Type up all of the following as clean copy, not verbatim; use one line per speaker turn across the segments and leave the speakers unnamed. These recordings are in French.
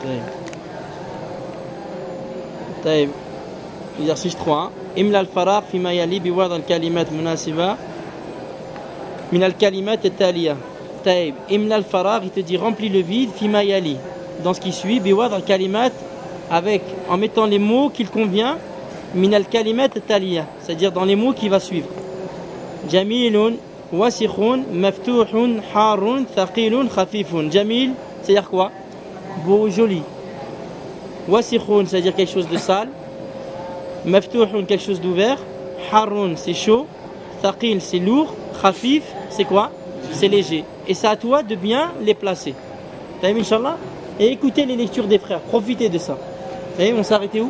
طيب exercice 3 املأ الفراغ فيما يلي بوضع الكلمات مناسبة من الكلمات التالية. طيب املأ الفراغ, il te dit remplis le vide فيما يلي, dans ce qui suit, بوضع الكلمات, avec, en mettant les mots qu'il convient, من الكلمات التالية, c'est-à-dire dans les mots qui va suivre. جميل وسخ مفتوح حار ثقيل خفيف. جميل, c'est-à-dire quoi? Beau, joli. وسخ, c'est-à-dire quelque chose de sale. مفتوح, quelque chose d'ouvert. حار, c'est chaud. ثقيل, c'est lourd. خفيف, c'est quoi? C'est léger. Et c'est à toi de bien les placer. T'as vu, Inch'Allah? Et écoutez les lectures des frères, profitez de ça. T'as vu, on s'est arrêté où?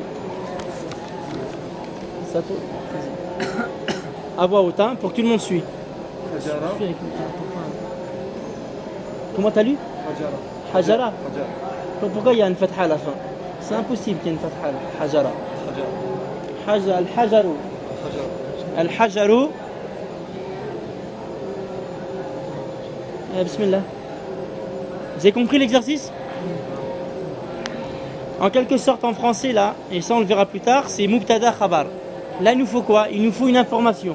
C'est à toi. À voix haute, hein, pour que tout le monde suit. Comment t'as lu? Hajara. Pourquoi il y a une fatha à la fin? C'est impossible qu'il y ait une fatha à la Hajara. Al-Hajaru. Al-Hajaru. Bismillah. Vous avez compris l'exercice? En quelque sorte en français là, et ça on le verra plus tard, c'est Mubtada Khabar. Là il nous faut quoi? Il nous faut une information.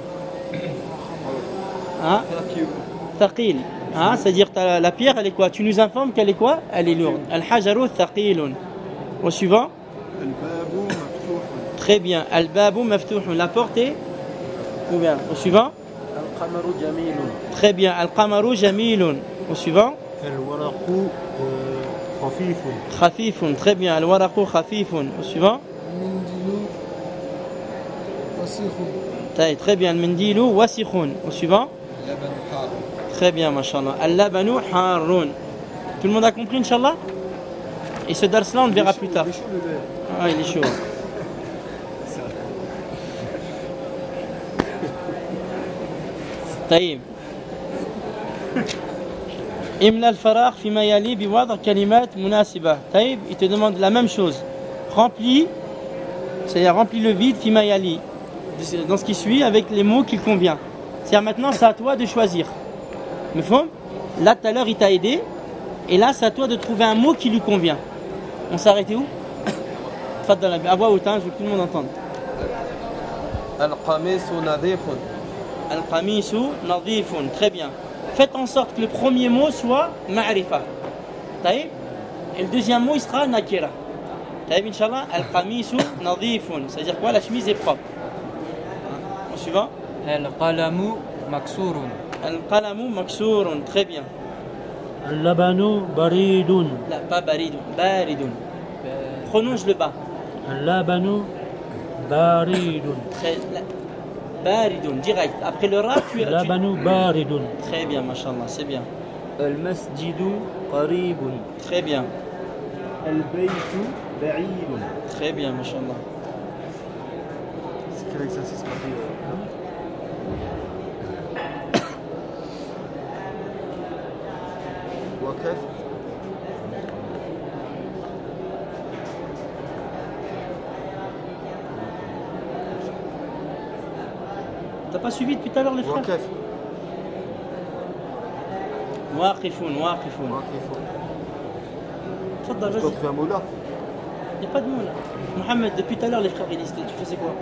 Hein? Thaqil. Hein? C'est-à-dire la pierre elle est quoi? Tu nous informes qu'elle est quoi? Elle est lourde. Al-Hajaru Thaqilun. Au suivant?
Al-Babu Maftuhun.
Très bien. Al-Babu Maftuhun. La porte est ouverte. Au suivant?
Al-Qamaru Jamilun.
Très bien. Al-Qamaru Jamilun. Au suivant?
Al-Waraqu Khafifun.
Khafifun. Très bien. Al-Waraqu Khafifun. Au suivant?
Al-Mindilu Wasikhun.
Très bien. Al-Mindilu Wasikhun. Au suivant?
Al-Labanu Harun.
Très bien, mashallah. Al-Labanu Harun. Tout le monde a compris, Inch'Allah? Et ce dars-là, on le verra plus tard. Ah, il est chaud. طيب املأ الفراغ فيما يلي بوضع كلمات مناسبة. طيب, il te demande la même chose. Remplis, c'est-à-dire remplis le vide فيما يلي, dans ce qui suit avec les mots qu'il convient. C'est-à-dire maintenant c'est à toi de choisir. Me fond? Là tout à l'heure il t'a aidé et là c'est à toi de trouver un mot qui lui convient. On s'est arrêté où? Tfaddal, à voix haute, je veux que tout le monde entende.
Al-Qamisu nadifun.
Al-Qamisu nadifun. Très bien. Faites en sorte que le premier mot soit ma'rifa. Taïb. Et le deuxième mot il sera nakira. Taïb, Inch'Allah. Al-Qamisu nadifun. C'est-à-dire quoi? La chemise est propre. Au suivant?
Al-Qalamu maksurun.
Al-Qalamu maksurun. Très bien.
Al-Labanu baridun.
La, pas baridun. Baridun. Prononce le bas.
Al-Labanu baridun.
Très, baridun, direct. Après le ra, tu
Al-Labanu baridun.
Très bien, mashallah, c'est bien.
Al-Masjidu qaribun.
Très bien.
Al-Baytu ba'idun.
Très bien, mashallah.
C'est quel exercice parti? Wakaf.
T'as pas suivi depuis tout à l'heure les frères?
Wakaf.
Waqifun, waqifun.
Wakifun.
Tfaddal,
Je dois
vas-y.
trouver un mot là.
Il n'y a pas de mot là. Mohamed, depuis tout à l'heure les frères ils disent, tu faisais quoi?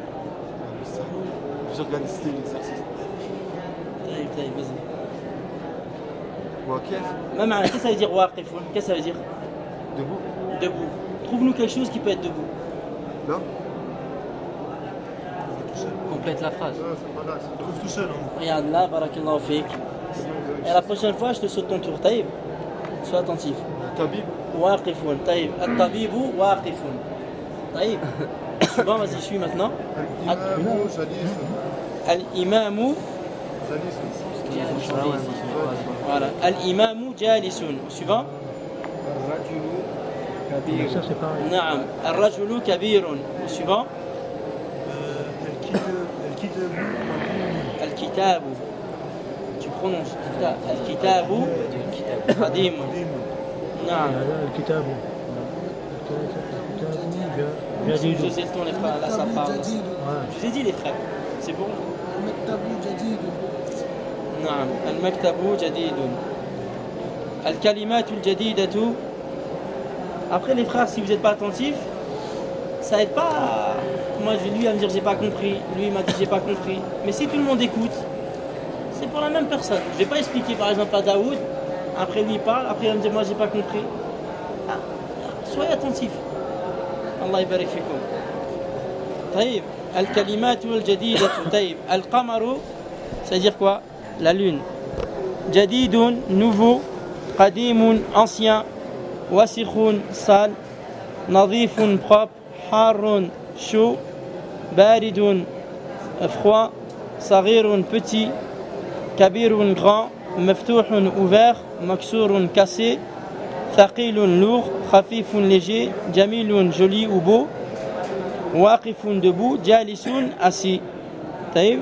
J'organise l'exercice.
Taïb, vas-y.
Wakaf.
Maman, qu'est-ce que ça veut dire waqifun? Qu'est-ce que ça veut dire?
Debout.
Debout. Trouve-nous quelque chose qui peut être debout.
Là.
Complète la phrase.
Voilà, ça se trouve tout seul. Hein.
Regarde là, barakallahu fik. Et la prochaine fois, je te saute ton tour. Taïb, sois attentif.
Tabib.
Waqifun, taïb. At-tabibu waqifun. Taïb. Bon, vas-y, suis maintenant.
Al-Imamu Jalisun.
Al-imamu.
Jalisun.
Voilà. Al-imamu jalisun. Suivant.
Ça c'est pareil.
Naam. Ar-rajulu kabirun. Suivant. Al-kitabu. Tu prononces. Al-kitabu. Qadimun. Naam.
Al-Kitabu.
Je sais le ton les frères. Là ça parle. Je vous ai dit les frères. C'est bon.
Al-Maktabu Jadidun.
نعم المكتب جديد الكلمات الجديدة Après les frères, si vous n'êtes pas attentifs, ça aide pas. Moi, lui à me dire j'ai pas compris, lui il m'a dit j'ai pas compris. Mais si tout le monde écoute, c'est pour la même personne. Je vais pas expliquer par exemple à Daoud, après lui il parle, après il va me dire moi j'ai pas compris. Ah, soyez attentifs. Allah يبارك فيكم. طيب الكلمات الجديدة. طيب القمر, c'est-à-dire quoi? La lune. جديد, nouveau. قديم, ancien. وسخ, sale. نظيف, propre. حار, chaud. بارد, froid. صغير, petit. كبير, grand. مفتوح, ouvert. مكسور, cassé. ثقيل, lourd. خفيف, léger. جميل, joli ou beau. واقف, debout. جالس, assis. طيب.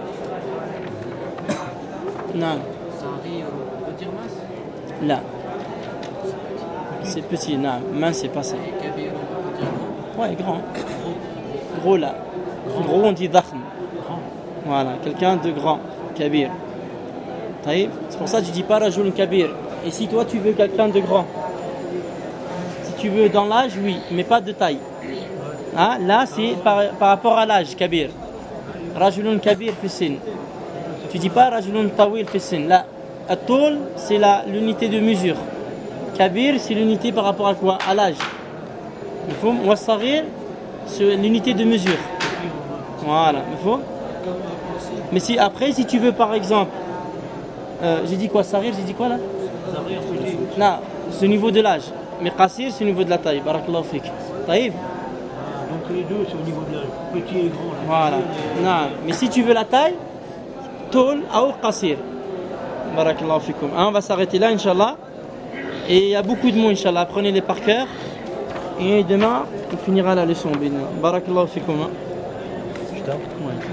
نعم.
صغير, on peut dire mince.
لا. C'est petit, non. Mince, c'est pas ça.
Et kabir, on peut dire grand.
Ouais, grand. Gros là. Gros, on dit dakhm. Voilà, quelqu'un de grand. Kabir. طيب. C'est pour ça que tu dis pas rajul kabir. Et si toi tu veux quelqu'un de grand, si tu veux dans l'âge, oui, mais pas de taille. Hein? Là, c'est par rapport à l'âge, kabir. Rajulun kabir fi sin. Tu dis pas rajulun tawil fi sin. Là, at-tul, c'est l'unité de mesure. Kabir, c'est l'unité par rapport à quoi? À l'âge. Wa saghir, c'est l'unité de mesure. Voilà, mais si après, si tu veux par exemple, j'ai dit quoi? Saghir, j'ai dit quoi là? Non, c'est au niveau de l'âge. Mais qasir, c'est au niveau de la taille. Barakallahu fik. Taïb.
Donc les deux, c'est au niveau de l'âge, petit et grand.
Voilà. Non, mais si tu veux la taille, tol ou qasir. Barakallahu fikum. On va s'arrêter là, Inch'Allah. Et il y a beaucoup de mots, Inch'Allah. Apprenez-les par cœur. Et demain, on finira la leçon. Barakallahu fikum.
Je t'en prie.